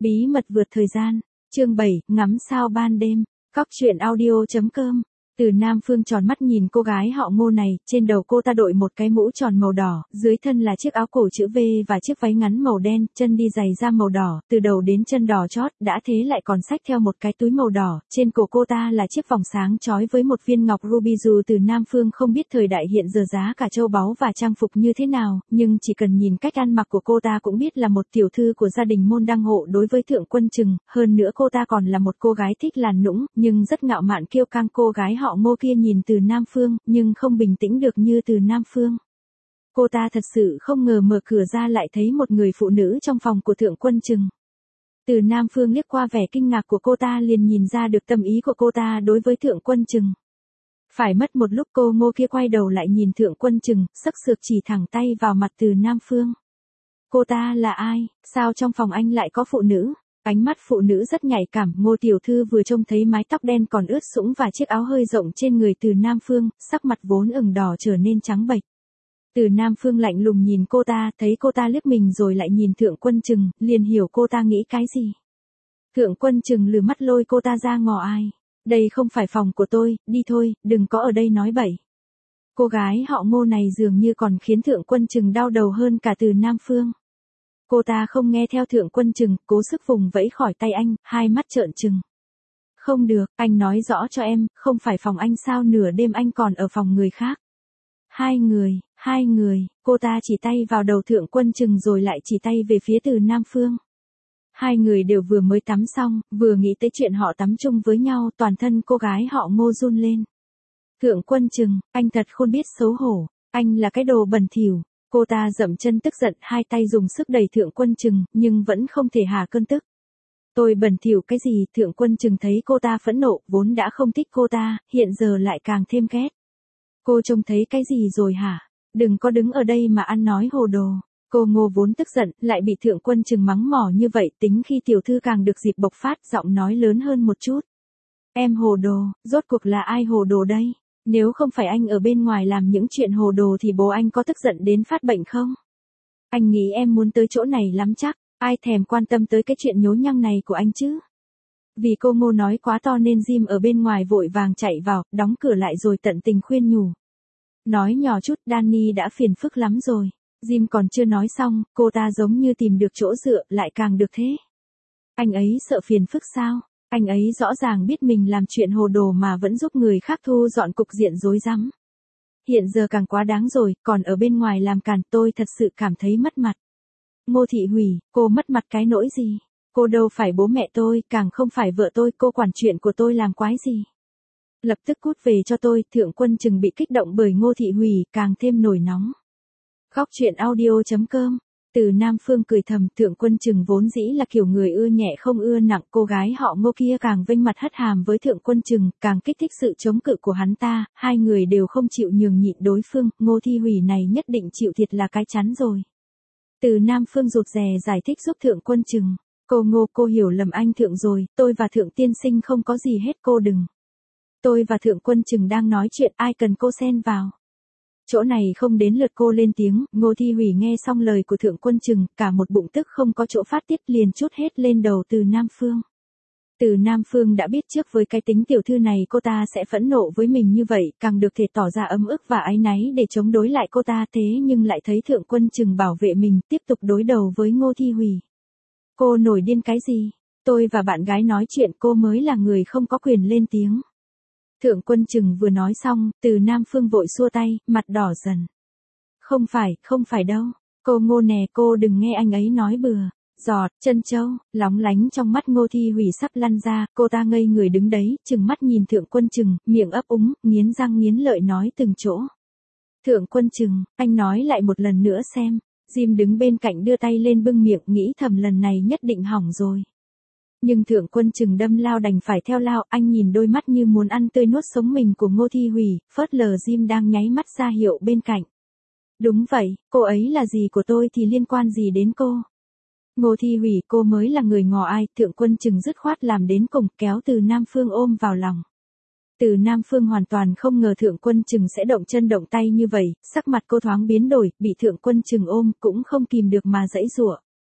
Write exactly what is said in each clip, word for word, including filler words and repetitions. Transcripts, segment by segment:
Bí mật vượt thời gian, chương bảy, ngắm sao ban đêm, Cóc truyện audio chấm com. Từ Nam Phương tròn mắt nhìn cô gái họ Ngô này, trên đầu cô ta đội một cái mũ tròn màu đỏ, dưới thân là chiếc áo cổ chữ V và chiếc váy ngắn màu đen, chân đi giày da màu đỏ, từ đầu đến chân đỏ chót, đã thế lại còn xách theo một cái túi màu đỏ, trên cổ cô ta là chiếc vòng sáng chói với một viên ngọc ruby. Dù Từ Nam Phương không biết thời đại hiện giờ giá cả châu báu và trang phục như thế nào, nhưng chỉ cần nhìn cách ăn mặc của cô ta cũng biết là một tiểu thư của gia đình môn đăng hộ đối với Thượng Quân Trừng, hơn nữa cô ta còn là một cô gái thích làn nũng, nhưng rất ngạo mạn kiêu căng. Cô gái họ Ngô kia nhìn Từ Nam Phương, nhưng không bình tĩnh được như Từ Nam Phương. Cô ta thật sự không ngờ mở cửa ra lại thấy một người phụ nữ trong phòng của Thượng Quân Trừng. Từ Nam Phương liếc qua vẻ kinh ngạc của cô ta liền nhìn ra được tâm ý của cô ta đối với Thượng Quân Trừng. Phải mất một lúc cô Ngô kia quay đầu lại nhìn Thượng Quân Trừng, sắc sược chỉ thẳng tay vào mặt Từ Nam Phương. Cô ta là ai, sao trong phòng anh lại có phụ nữ? Ánh mắt phụ nữ rất nhạy cảm, Ngô tiểu thư vừa trông thấy mái tóc đen còn ướt sũng và chiếc áo hơi rộng trên người Từ Nam Phương, sắc mặt vốn ửng đỏ trở nên trắng bệch. Từ Nam Phương lạnh lùng nhìn cô ta, thấy cô ta liếc mình rồi lại nhìn Thượng Quân Trừng, liền hiểu cô ta nghĩ cái gì. Thượng Quân Trừng lừ mắt lôi cô ta ra ngõ ai. Đây không phải phòng của tôi, đi thôi, đừng có ở đây nói bậy. Cô gái họ Ngô này dường như còn khiến Thượng Quân Trừng đau đầu hơn cả Từ Nam Phương. Cô ta không nghe theo Thượng Quân Trừng, cố sức vùng vẫy khỏi tay anh, hai mắt trợn trừng. Không được, anh nói rõ cho em, không phải phòng anh sao nửa đêm anh còn ở phòng người khác. Hai người, hai người, cô ta chỉ tay vào đầu Thượng Quân Trừng rồi lại chỉ tay về phía Từ Nam Phương. Hai người đều vừa mới tắm xong, vừa nghĩ tới chuyện họ tắm chung với nhau, toàn thân cô gái họ Ngô run lên. Thượng Quân Trừng, anh thật không biết xấu hổ, anh là cái đồ bẩn thỉu. Cô ta dậm chân tức giận, hai tay dùng sức đẩy Thượng Quân Trừng, nhưng vẫn không thể hạ cơn tức. Tôi bẩn thỉu cái gì? Thượng Quân Trừng thấy cô ta phẫn nộ, vốn đã không thích cô ta, hiện giờ lại càng thêm ghét. Cô trông thấy cái gì rồi hả? Đừng có đứng ở đây mà ăn nói hồ đồ. Cô Ngô vốn tức giận, lại bị Thượng Quân Trừng mắng mỏ như vậy, tính khi tiểu thư càng được dịp bộc phát, giọng nói lớn hơn một chút. Em hồ đồ, rốt cuộc là ai hồ đồ đây? Nếu không phải anh ở bên ngoài làm những chuyện hồ đồ thì bố anh có tức giận đến phát bệnh không? Anh nghĩ em muốn tới chỗ này lắm chắc, ai thèm quan tâm tới cái chuyện nhố nhăng này của anh chứ? Vì cô Ngô nói quá to nên Jim ở bên ngoài vội vàng chạy vào, đóng cửa lại rồi tận tình khuyên nhủ. Nói nhỏ chút, Danny đã phiền phức lắm rồi. Jim còn chưa nói xong, cô ta giống như tìm được chỗ dựa, lại càng được thế. Anh ấy sợ phiền phức sao? Anh ấy rõ ràng biết mình làm chuyện hồ đồ mà vẫn giúp người khác thu dọn cục diện rối rắm. Hiện giờ càng quá đáng rồi, còn ở bên ngoài làm càn, tôi thật sự cảm thấy mất mặt. Ngô Thị Hủy, cô mất mặt cái nỗi gì? Cô đâu phải bố mẹ tôi, càng không phải vợ tôi, cô quản chuyện của tôi làm quái gì? Lập tức cút về cho tôi. Thượng Quân Trừng bị kích động bởi Ngô Thị Hủy, càng thêm nổi nóng. Cóc truyện audio chấm com. Từ Nam Phương cười thầm, Thượng Quân Trừng vốn dĩ là kiểu người ưa nhẹ không ưa nặng, cô gái họ Ngô kia càng vênh mặt hất hàm với Thượng Quân Trừng, càng kích thích sự chống cự của hắn ta, hai người đều không chịu nhường nhịn đối phương, Ngô Thị Hủy này nhất định chịu thiệt là cái chắn rồi. Từ Nam Phương rụt rè giải thích giúp Thượng Quân Trừng, cô Ngô, cô hiểu lầm anh Thượng rồi, tôi và Thượng tiên sinh không có gì hết, cô đừng. Tôi và Thượng Quân Trừng đang nói chuyện, ai cần cô xen vào. Chỗ này không đến lượt cô lên tiếng. Ngô Thị Hủy nghe xong lời của Thượng Quân Trừng, cả một bụng tức không có chỗ phát tiết liền trút hết lên đầu Từ Nam Phương. Từ Nam Phương đã biết trước với cái tính tiểu thư này cô ta sẽ phẫn nộ với mình như vậy, càng được thể tỏ ra ấm ức và áy náy để chống đối lại cô ta, thế nhưng lại thấy Thượng Quân Trừng bảo vệ mình, tiếp tục đối đầu với Ngô Thị Hủy. Cô nổi điên cái gì? Tôi và bạn gái nói chuyện, cô mới là người không có quyền lên tiếng. Thượng Quân Trừng vừa nói xong, Từ Nam Phương vội xua tay, mặt đỏ dần. Không phải, không phải đâu. Cô Ngô nè, cô đừng nghe anh ấy nói bừa. Giọt, chân châu, lóng lánh trong mắt Ngô Thị Hủy sắp lăn ra, cô ta ngây người đứng đấy, trừng mắt nhìn Thượng Quân Trừng, miệng ấp úng, nghiến răng nghiến lợi nói từng chỗ. Thượng Quân Trừng, anh nói lại một lần nữa xem. Jim đứng bên cạnh đưa tay lên bưng miệng, nghĩ thầm lần này nhất định hỏng rồi. Nhưng Thượng Quân Trừng đâm lao đành phải theo lao, anh nhìn đôi mắt như muốn ăn tươi nuốt sống mình của Ngô Thị Hủy, phớt lờ Jim đang nháy mắt ra hiệu bên cạnh. Đúng vậy, cô ấy là gì của tôi thì liên quan gì đến cô? Ngô Thị Hủy, cô mới là người ngò ai? Thượng Quân Trừng dứt khoát làm đến cùng, kéo Từ Nam Phương ôm vào lòng. Từ Nam Phương hoàn toàn không ngờ Thượng Quân Trừng sẽ động chân động tay như vậy, sắc mặt cô thoáng biến đổi, bị Thượng Quân Trừng ôm cũng không kìm được mà giãy giụa.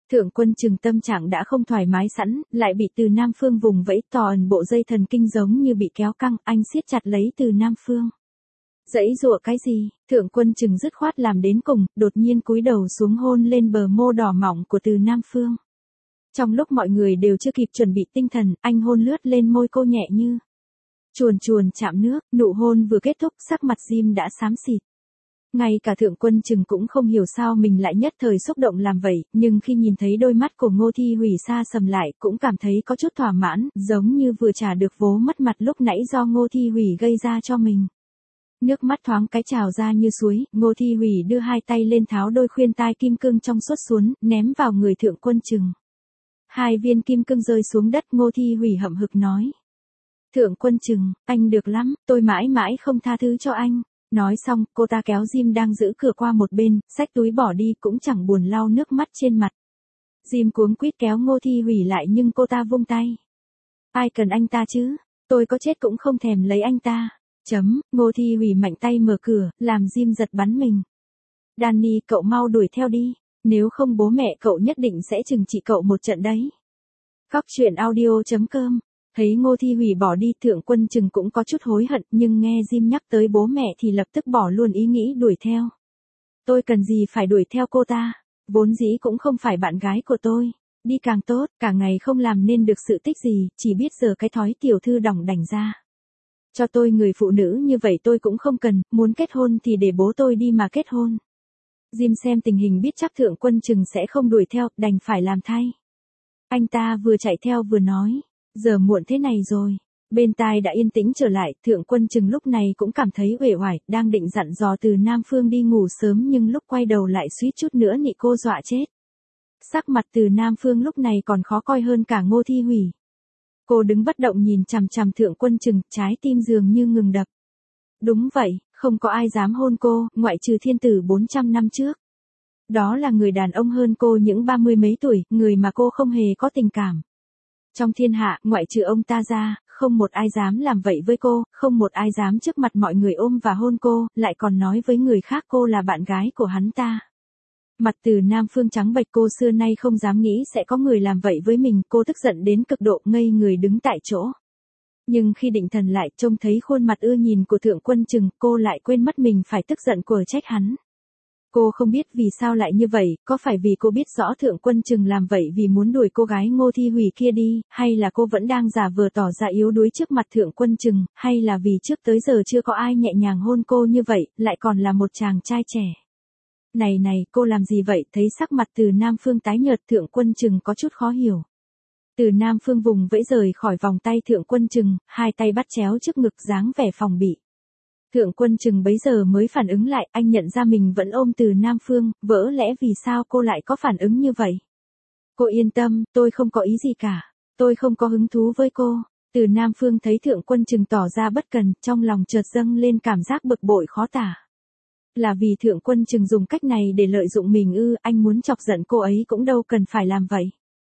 Thượng Quân Trừng tâm trạng đã không thoải mái sẵn, lại bị Từ Nam Phương vùng vẫy toàn bộ dây thần kinh giống như bị kéo căng, anh siết chặt lấy Từ Nam Phương. Dãy dụa cái gì? Thượng Quân Trừng dứt khoát làm đến cùng, đột nhiên cúi đầu xuống hôn lên bờ môi đỏ mọng của Từ Nam Phương. Trong lúc mọi người đều chưa kịp chuẩn bị tinh thần, anh hôn lướt lên môi cô nhẹ như chuồn chuồn chạm nước, nụ hôn vừa kết thúc, sắc mặt Jim đã xám xịt. Ngay cả Thượng Quân Trừng cũng không hiểu sao mình lại nhất thời xúc động làm vậy, nhưng khi nhìn thấy đôi mắt của Ngô Thi Hủy xa sầm lại, cũng cảm thấy có chút thỏa mãn, giống như vừa trả được vố mất mặt lúc nãy do Ngô Thi Hủy gây ra cho mình. Nước mắt thoáng cái trào ra như suối, Ngô Thi Hủy đưa hai tay lên tháo đôi khuyên tai kim cương trong suốt xuống, ném vào người Thượng Quân Trừng. Hai viên kim cương rơi xuống đất, Ngô Thi Hủy hậm hực nói. Thượng Quân Trừng, anh được lắm, tôi mãi mãi không tha thứ cho anh. Nói xong, cô ta kéo Jim đang giữ cửa qua một bên, xách túi bỏ đi, cũng chẳng buồn lau nước mắt trên mặt. Jim cuống quýt kéo Ngô Thi Hủy lại nhưng cô ta vung tay. Ai cần anh ta chứ, tôi có chết cũng không thèm lấy anh ta. Chấm, Ngô Thi Hủy mạnh tay mở cửa, làm Jim giật bắn mình. Danny, cậu mau đuổi theo đi, nếu không bố mẹ cậu nhất định sẽ trừng trị cậu một trận đấy. Cóc truyện audio chấm com. Thấy Ngô Thi Hủy bỏ đi, Thượng Quân Trừng cũng có chút hối hận, nhưng nghe Jim nhắc tới bố mẹ thì lập tức bỏ luôn ý nghĩ đuổi theo. Tôi cần gì phải đuổi theo cô ta, vốn dĩ cũng không phải bạn gái của tôi. Đi càng tốt, cả ngày không làm nên được sự tích gì, chỉ biết giờ cái thói tiểu thư đỏng đảnh ra. Cho tôi người phụ nữ như vậy tôi cũng không cần, muốn kết hôn thì để bố tôi đi mà kết hôn. Jim xem tình hình biết chắc Thượng Quân Trừng sẽ không đuổi theo, đành phải làm thay. Anh ta vừa chạy theo vừa nói. Giờ muộn thế này rồi. Bên tai đã yên tĩnh trở lại, Thượng Quân Trừng lúc này cũng cảm thấy uể oải, đang định dặn dò Từ Nam Phương đi ngủ sớm nhưng lúc quay đầu lại suýt chút nữa nị cô dọa chết. Sắc mặt Từ Nam Phương lúc này còn khó coi hơn cả Ngô Thi Hủy. Cô đứng bất động nhìn chằm chằm Thượng Quân Trừng, trái tim dường như ngừng đập. Đúng vậy, không có ai dám hôn cô, ngoại trừ thiên tử bốn trăm năm trước. Đó là người đàn ông hơn cô những ba mươi mấy tuổi, người mà cô không hề có tình cảm. Trong thiên hạ, ngoại trừ ông ta ra, không một ai dám làm vậy với cô, không một ai dám trước mặt mọi người ôm và hôn cô, lại còn nói với người khác cô là bạn gái của hắn ta. Mặt Từ Nam Phương trắng bệch, cô xưa nay không dám nghĩ sẽ có người làm vậy với mình, cô tức giận đến cực độ, ngây người đứng tại chỗ. Nhưng khi định thần lại, trông thấy khuôn mặt ưa nhìn của Thượng Quân Trừng, cô lại quên mất mình phải tức giận của trách hắn. Cô không biết vì sao lại như vậy, có phải vì cô biết rõ Thượng Quân Trừng làm vậy vì muốn đuổi cô gái Ngô Thi Hủy kia đi, hay là cô vẫn đang giả vờ tỏ ra yếu đuối trước mặt Thượng Quân Trừng, hay là vì trước tới giờ chưa có ai nhẹ nhàng hôn cô như vậy, lại còn là một chàng trai trẻ. Này này, cô làm gì vậy? Thấy sắc mặt Từ Nam Phương tái nhợt, Thượng Quân Trừng có chút khó hiểu. Từ Nam Phương vùng vẫy rời khỏi vòng tay Thượng Quân Trừng, hai tay bắt chéo trước ngực dáng vẻ phòng bị. Thượng Quân Trừng bấy giờ mới phản ứng lại, anh nhận ra mình vẫn ôm Từ Nam Phương, vỡ lẽ vì sao cô lại có phản ứng như vậy. Cô yên tâm, tôi không có ý gì cả, tôi không có hứng thú với cô. Từ Nam Phương thấy Thượng Quân Trừng tỏ ra bất cần, trong lòng chợt dâng lên cảm giác bực bội khó tả. Là vì Thượng Quân Trừng dùng cách này để lợi dụng mình ư? Anh muốn chọc giận cô ấy cũng đâu cần phải làm vậy.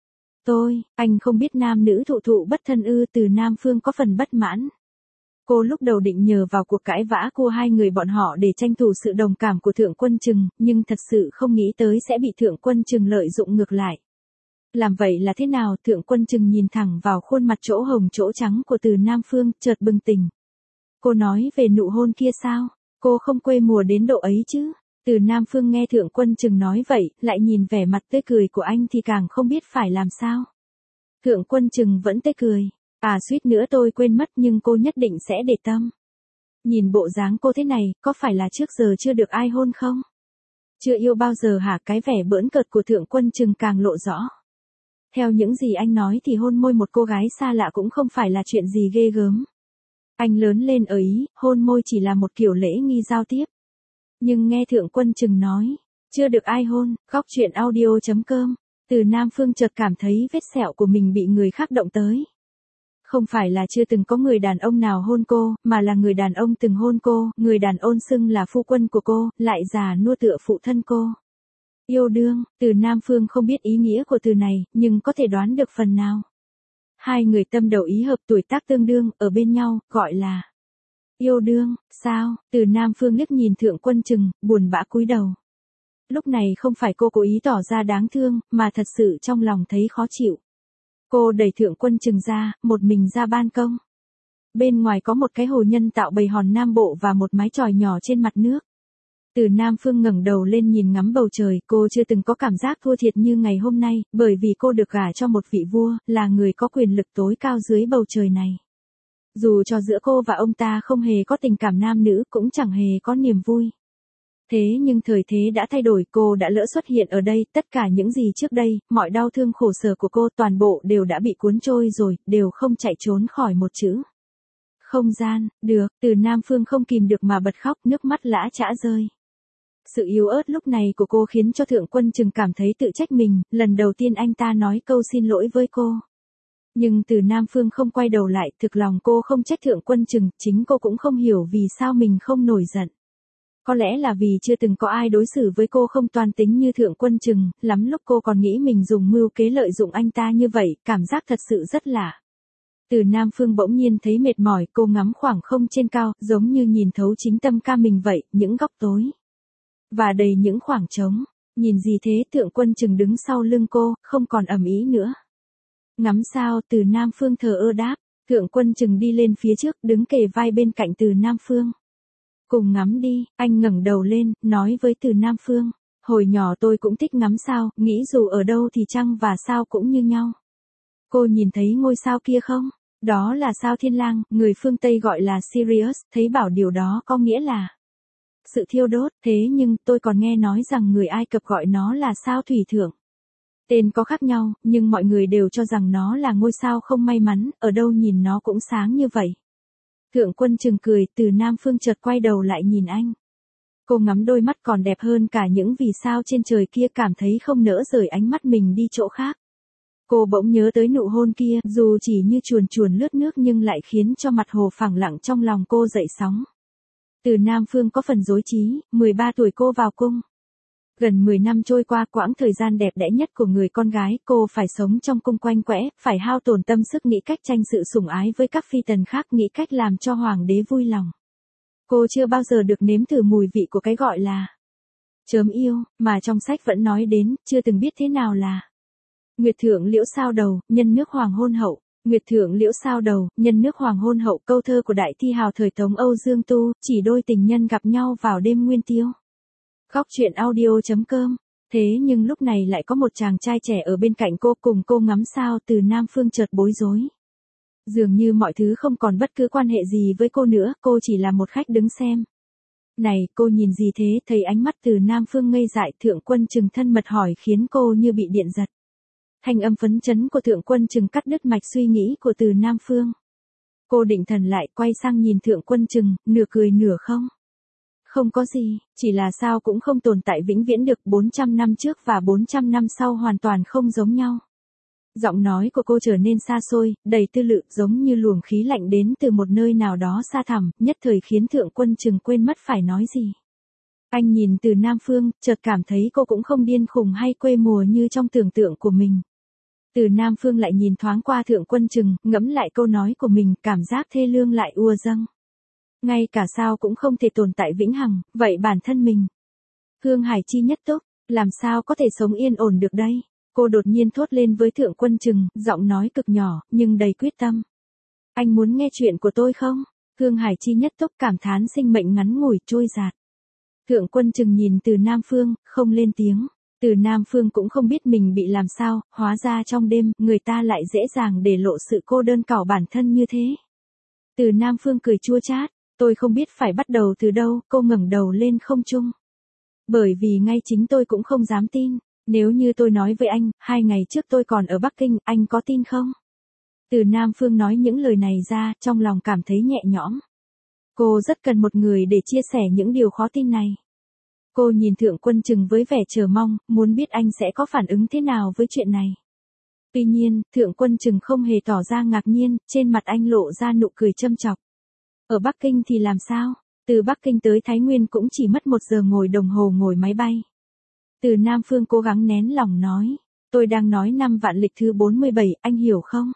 Tôi, anh không biết nam nữ thụ thụ bất thân ư? Từ Nam Phương có phần bất mãn. Cô lúc đầu định nhờ vào cuộc cãi vã của hai người bọn họ để tranh thủ sự đồng cảm của Thượng Quân Trừng, nhưng thật sự không nghĩ tới sẽ bị Thượng Quân Trừng lợi dụng ngược lại. Làm vậy là thế nào? Thượng Quân Trừng nhìn thẳng vào khuôn mặt chỗ hồng chỗ trắng của Từ Nam Phương, chợt bừng tỉnh. Cô nói về nụ hôn kia sao? Cô không quê mùa đến độ ấy chứ? Từ Nam Phương nghe Thượng Quân Trừng nói vậy, lại nhìn vẻ mặt tươi cười của anh thì càng không biết phải làm sao. Thượng Quân Trừng vẫn tươi cười. À suýt nữa tôi quên mất, nhưng cô nhất định sẽ để tâm. Nhìn bộ dáng cô thế này, có phải là trước giờ chưa được ai hôn không? Chưa yêu bao giờ hả? Cái vẻ bỡn cợt của Thượng Quân Trừng càng lộ rõ. Theo những gì anh nói thì hôn môi một cô gái xa lạ cũng không phải là chuyện gì ghê gớm. Anh lớn lên ở Ý, hôn môi chỉ là một kiểu lễ nghi giao tiếp. Nhưng nghe Thượng Quân Trừng nói, chưa được ai hôn, Cóc truyện audio chấm com, Từ Nam Phương chợt cảm thấy vết sẹo của mình bị người khác động tới. Không phải là chưa từng có người đàn ông nào hôn cô, mà là người đàn ông từng hôn cô, người đàn ông xưng là phu quân của cô, lại già nua tựa phụ thân cô. Yêu đương, Từ Nam Phương không biết ý nghĩa của từ này, nhưng có thể đoán được phần nào. Hai người tâm đầu ý hợp, tuổi tác tương đương, ở bên nhau, gọi là yêu đương. Sao? Từ Nam Phương liếc nhìn Thượng Quân Trừng, buồn bã cúi đầu. Lúc này không phải cô cố ý tỏ ra đáng thương, mà thật sự trong lòng thấy khó chịu. Cô đẩy Thượng Quân Trừng ra, một mình ra ban công. Bên ngoài có một cái hồ nhân tạo bầy hòn Nam Bộ và một mái chòi nhỏ trên mặt nước. Từ Nam Phương ngẩng đầu lên nhìn ngắm bầu trời, cô chưa từng có cảm giác thua thiệt như ngày hôm nay, bởi vì cô được gả cho một vị vua, là người có quyền lực tối cao dưới bầu trời này. Dù cho giữa cô và ông ta không hề có tình cảm nam nữ, cũng chẳng hề có niềm vui. Thế nhưng thời thế đã thay đổi, cô đã lỡ xuất hiện ở đây, tất cả những gì trước đây, mọi đau thương khổ sở của cô toàn bộ đều đã bị cuốn trôi rồi, đều không chạy trốn khỏi một chữ. Không gian, được, Từ Nam Phương không kìm được mà bật khóc, nước mắt lã chã rơi. Sự yếu ớt lúc này của cô khiến cho Thượng Quân Trừng cảm thấy tự trách mình, lần đầu tiên anh ta nói câu xin lỗi với cô. Nhưng Từ Nam Phương không quay đầu lại, thực lòng cô không trách Thượng Quân Trừng, chính cô cũng không hiểu vì sao mình không nổi giận. Có lẽ là vì chưa từng có ai đối xử với cô không toan tính như Thượng Quân Trừng, lắm lúc cô còn nghĩ mình dùng mưu kế lợi dụng anh ta như vậy, cảm giác thật sự rất lạ. Từ Nam Phương bỗng nhiên thấy mệt mỏi, cô ngắm khoảng không trên cao, giống như nhìn thấu chính tâm ca mình vậy, những góc tối. Và đầy những khoảng trống. Nhìn gì thế? Thượng Quân Trừng đứng sau lưng cô, không còn ầm ĩ nữa. Ngắm sao? Từ Nam Phương thờ ơ đáp. Thượng Quân Trừng đi lên phía trước, đứng kề vai bên cạnh Từ Nam Phương. Cùng ngắm đi, anh ngẩng đầu lên, nói với Từ Nam Phương. Hồi nhỏ tôi cũng thích ngắm sao, nghĩ dù ở đâu thì trăng và sao cũng như nhau. Cô nhìn thấy ngôi sao kia không? Đó là sao Thiên Lang, người phương Tây gọi là Sirius, thấy bảo điều đó có nghĩa là sự thiêu đốt, thế nhưng tôi còn nghe nói rằng người Ai Cập gọi nó là sao Thủy Thượng. Tên có khác nhau, nhưng mọi người đều cho rằng nó là ngôi sao không may mắn, ở đâu nhìn nó cũng sáng như vậy. Thượng Quân Trừng cười, Từ Nam Phương chợt quay đầu lại nhìn anh. Cô ngắm đôi mắt còn đẹp hơn cả những vì sao trên trời kia, cảm thấy không nỡ rời ánh mắt mình đi chỗ khác. Cô bỗng nhớ tới nụ hôn kia, dù chỉ như chuồn chuồn lướt nước nhưng lại khiến cho mặt hồ phẳng lặng trong lòng cô dậy sóng. Từ Nam Phương có phần rối trí, mười ba tuổi cô vào cung. Gần mười năm trôi qua, quãng thời gian đẹp đẽ nhất của người con gái, cô phải sống trong cung quanh quẽ, phải hao tổn tâm sức nghĩ cách tranh sự sủng ái với các phi tần khác, nghĩ cách làm cho hoàng đế vui lòng. Cô chưa bao giờ được nếm thử mùi vị của cái gọi là chớm yêu, mà trong sách vẫn nói đến, chưa từng biết thế nào là Nguyệt Thượng Liễu Sao Đầu, nhân nước hoàng hôn hậu. Nguyệt Thượng Liễu Sao Đầu, nhân nước hoàng hôn hậu, câu thơ của đại thi hào thời Tống Âu Dương Tu, chỉ đôi tình nhân gặp nhau vào đêm nguyên tiêu. Góc truyện audio chấm com. Thế nhưng lúc này lại có một chàng trai trẻ ở bên cạnh cô, cùng cô ngắm sao. Từ Nam Phương chợt bối rối. Dường như mọi thứ không còn bất cứ quan hệ gì với cô nữa, cô chỉ là một khách đứng xem. Này, cô nhìn gì thế? Thấy ánh mắt Từ Nam Phương ngây dại, Thượng Quân Trừng thân mật hỏi khiến cô như bị điện giật. Thanh âm phấn chấn của Thượng Quân Trừng cắt đứt mạch suy nghĩ của Từ Nam Phương. Cô định thần lại, quay sang nhìn Thượng Quân Trừng, nửa cười nửa không. Không có gì, chỉ là sao cũng không tồn tại vĩnh viễn được, bốn trăm năm trước và bốn trăm năm sau hoàn toàn không giống nhau. Giọng nói của cô trở nên xa xôi, đầy tư lự, giống như luồng khí lạnh đến từ một nơi nào đó xa thẳm, nhất thời khiến Thượng Quân Trừng quên mất phải nói gì. Anh nhìn Từ Nam Phương, chợt cảm thấy cô cũng không điên khùng hay quê mùa như trong tưởng tượng của mình. Từ Nam Phương lại nhìn thoáng qua Thượng Quân Trừng, ngẫm lại câu nói của mình, cảm giác thê lương lại ùa dâng. Ngay cả sao cũng không thể tồn tại vĩnh hằng, vậy bản thân mình, Hương Hải Chi nhất túc, làm sao có thể sống yên ổn được đây? Cô đột nhiên thốt lên với Thượng Quân Trừng, giọng nói cực nhỏ, nhưng đầy quyết tâm. Anh muốn nghe chuyện của tôi không? Hương Hải Chi nhất túc cảm thán sinh mệnh ngắn ngủi, trôi dạt. Thượng Quân Trừng nhìn Từ Nam Phương, không lên tiếng. Từ Nam Phương cũng không biết mình bị làm sao, hóa ra trong đêm, người ta lại dễ dàng để lộ sự cô đơn cảo bản thân như thế. Từ Nam Phương cười chua chát, tôi không biết phải bắt đầu từ đâu, cô ngẩng đầu lên không trung. Bởi vì ngay chính tôi cũng không dám tin, nếu như tôi nói với anh, hai ngày trước tôi còn ở Bắc Kinh, anh có tin không? Từ Nam Phương nói những lời này ra, trong lòng cảm thấy nhẹ nhõm. Cô rất cần một người để chia sẻ những điều khó tin này. Cô nhìn Thượng Quân Trừng với vẻ chờ mong, muốn biết anh sẽ có phản ứng thế nào với chuyện này. Tuy nhiên, Thượng Quân Trừng không hề tỏ ra ngạc nhiên, trên mặt anh lộ ra nụ cười châm chọc. Ở Bắc Kinh thì làm sao? Từ Bắc Kinh tới Thái Nguyên cũng chỉ mất một giờ ngồi đồng hồ ngồi máy bay. Từ Nam Phương cố gắng nén lòng nói, tôi đang nói năm vạn lịch thứ bốn mươi bảy, anh hiểu không?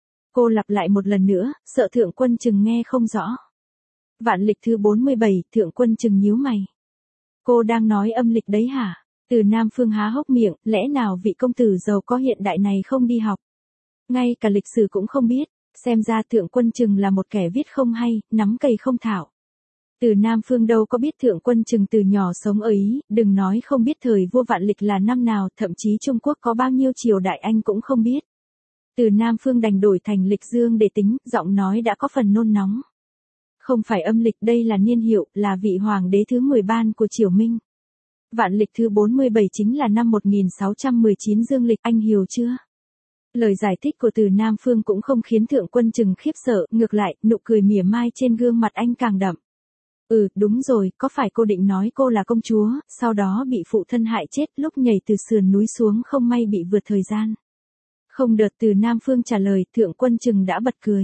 Cô lặp lại một lần nữa, sợ Thượng Quân Trừng nghe không rõ. Vạn lịch thứ bốn mươi bảy, Thượng Quân Trừng nhíu mày. Cô đang nói âm lịch đấy hả? Từ Nam Phương há hốc miệng, lẽ nào vị công tử giàu có hiện đại này không đi học? Ngay cả lịch sử cũng không biết, xem ra Thượng Quân Trừng là một kẻ viết không hay, nắm cây không thạo. Từ Nam Phương đâu có biết Thượng Quân Trừng từ nhỏ sống ở Ý, đừng nói không biết thời vua vạn lịch là năm nào, thậm chí Trung Quốc có bao nhiêu triều đại anh cũng không biết. Từ Nam Phương đành đổi thành lịch dương để tính, giọng nói đã có phần nôn nóng. Không phải âm lịch, đây là niên hiệu, là vị hoàng đế thứ mười ban của Triều Minh. Vạn lịch thứ bốn mươi bảy chính là năm một nghìn sáu trăm mười chín dương lịch, anh hiểu chưa? Lời giải thích của Từ Nam Phương cũng không khiến Thượng Quân Trừng khiếp sợ, ngược lại, nụ cười mỉa mai trên gương mặt anh càng đậm. Ừ, đúng rồi, có phải cô định nói cô là công chúa, sau đó bị phụ thân hại chết lúc nhảy từ sườn núi xuống không may bị vượt thời gian? Không đợt Từ Nam Phương trả lời, Thượng Quân Trừng đã bật cười.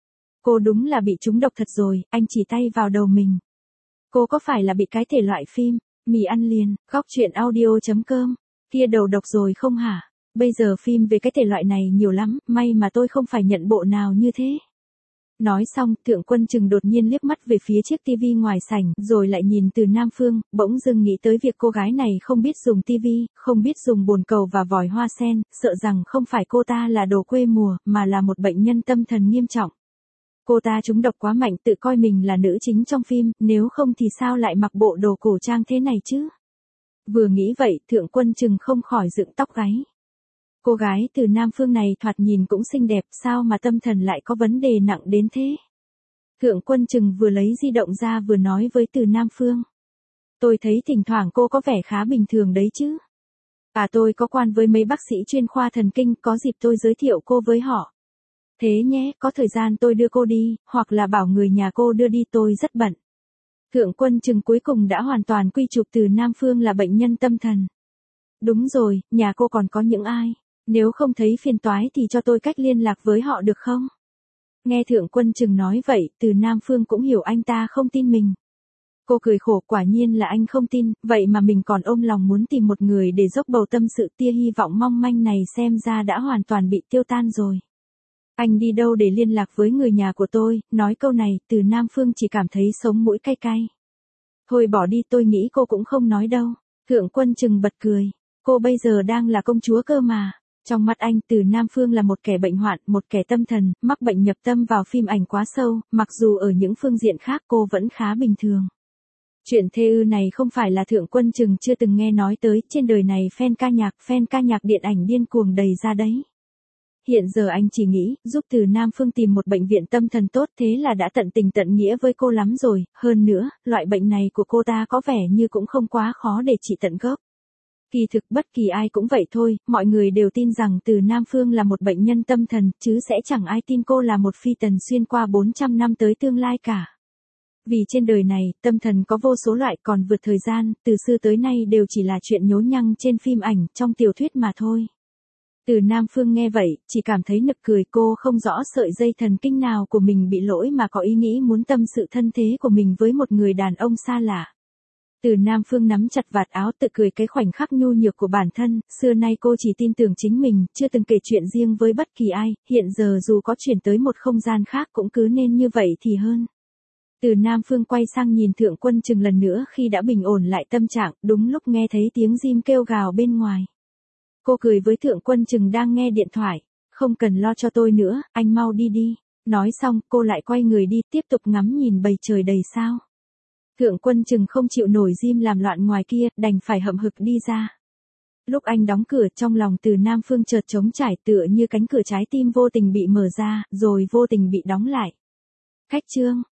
Cô đúng là bị trúng độc thật rồi, anh chỉ tay vào đầu mình. Cô có phải là bị cái thể loại phim, mì ăn liền, góc truyện audio chấm com, kia đầu độc rồi không hả? Bây giờ phim về cái thể loại này nhiều lắm, may mà tôi không phải nhận bộ nào như thế. Nói xong, Thượng Quân Trừng đột nhiên liếc mắt về phía chiếc tivi ngoài sảnh, rồi lại nhìn Từ Nam Phương, bỗng dưng nghĩ tới việc cô gái này không biết dùng tivi, không biết dùng bồn cầu và vòi hoa sen, sợ rằng không phải cô ta là đồ quê mùa, mà là một bệnh nhân tâm thần nghiêm trọng. Cô ta trúng độc quá mạnh, tự coi mình là nữ chính trong phim, nếu không thì sao lại mặc bộ đồ cổ trang thế này chứ? Vừa nghĩ vậy, Thượng Quân Trừng không khỏi dựng tóc gáy. Cô gái Từ Nam Phương này thoạt nhìn cũng xinh đẹp, sao mà tâm thần lại có vấn đề nặng đến thế? Thượng Quân Trừng vừa lấy di động ra vừa nói với Từ Nam Phương. Tôi thấy thỉnh thoảng cô có vẻ khá bình thường đấy chứ. À, tôi có quan với mấy bác sĩ chuyên khoa thần kinh, có dịp tôi giới thiệu cô với họ. Thế nhé, có thời gian tôi đưa cô đi, hoặc là bảo người nhà cô đưa đi, tôi rất bận. Thượng Quân Trừng cuối cùng đã hoàn toàn quy chụp Từ Nam Phương là bệnh nhân tâm thần. Đúng rồi, nhà cô còn có những ai? Nếu không thấy phiền toái thì cho tôi cách liên lạc với họ được không? Nghe Thượng Quân Trừng nói vậy, Từ Nam Phương cũng hiểu anh ta không tin mình. Cô cười khổ, quả nhiên là anh không tin, vậy mà mình còn ôm lòng muốn tìm một người để dốc bầu tâm sự, tia hy vọng mong manh này xem ra đã hoàn toàn bị tiêu tan rồi. Anh đi đâu để liên lạc với người nhà của tôi? Nói câu này, Từ Nam Phương chỉ cảm thấy sống mũi cay cay. Thôi bỏ đi, tôi nghĩ cô cũng không nói đâu. Thượng Quân Trừng bật cười. Cô bây giờ đang là công chúa cơ mà. Trong mắt anh, Từ Nam Phương là một kẻ bệnh hoạn, một kẻ tâm thần, mắc bệnh nhập tâm vào phim ảnh quá sâu, mặc dù ở những phương diện khác cô vẫn khá bình thường. Chuyện thê ư này không phải là Thượng Quân Trừng chưa từng nghe nói tới, trên đời này fan ca nhạc, fan ca nhạc điện ảnh điên cuồng đầy ra đấy. Hiện giờ anh chỉ nghĩ, giúp Từ Nam Phương tìm một bệnh viện tâm thần tốt, thế là đã tận tình tận nghĩa với cô lắm rồi, hơn nữa, loại bệnh này của cô ta có vẻ như cũng không quá khó để trị tận gốc. Kỳ thực bất kỳ ai cũng vậy thôi, mọi người đều tin rằng Từ Nam Phương là một bệnh nhân tâm thần, chứ sẽ chẳng ai tin cô là một phi tần xuyên qua bốn trăm năm tới tương lai cả. Vì trên đời này, tâm thần có vô số loại, còn vượt thời gian, từ xưa tới nay đều chỉ là chuyện nhố nhăng trên phim ảnh, trong tiểu thuyết mà thôi. Từ Nam Phương nghe vậy, chỉ cảm thấy nực cười, cô không rõ sợi dây thần kinh nào của mình bị lỗi mà có ý nghĩ muốn tâm sự thân thế của mình với một người đàn ông xa lạ. Từ Nam Phương nắm chặt vạt áo tự cười cái khoảnh khắc nhu nhược của bản thân, xưa nay cô chỉ tin tưởng chính mình, chưa từng kể chuyện riêng với bất kỳ ai, hiện giờ dù có chuyển tới một không gian khác cũng cứ nên như vậy thì hơn. Từ Nam Phương quay sang nhìn Thượng Quân Trừng lần nữa khi đã bình ổn lại tâm trạng, đúng lúc nghe thấy tiếng Jim kêu gào bên ngoài. Cô cười với Thượng Quân Trừng đang nghe điện thoại, không cần lo cho tôi nữa, anh mau đi đi. Nói xong, cô lại quay người đi, tiếp tục ngắm nhìn bầu trời đầy sao. Thượng Quân Trừng không chịu nổi Jim làm loạn ngoài kia, đành phải hậm hực đi ra. Lúc anh đóng cửa, trong lòng Từ Nam Phương chợt trống trải, tựa như cánh cửa trái tim vô tình bị mở ra, rồi vô tình bị đóng lại. Khách trương,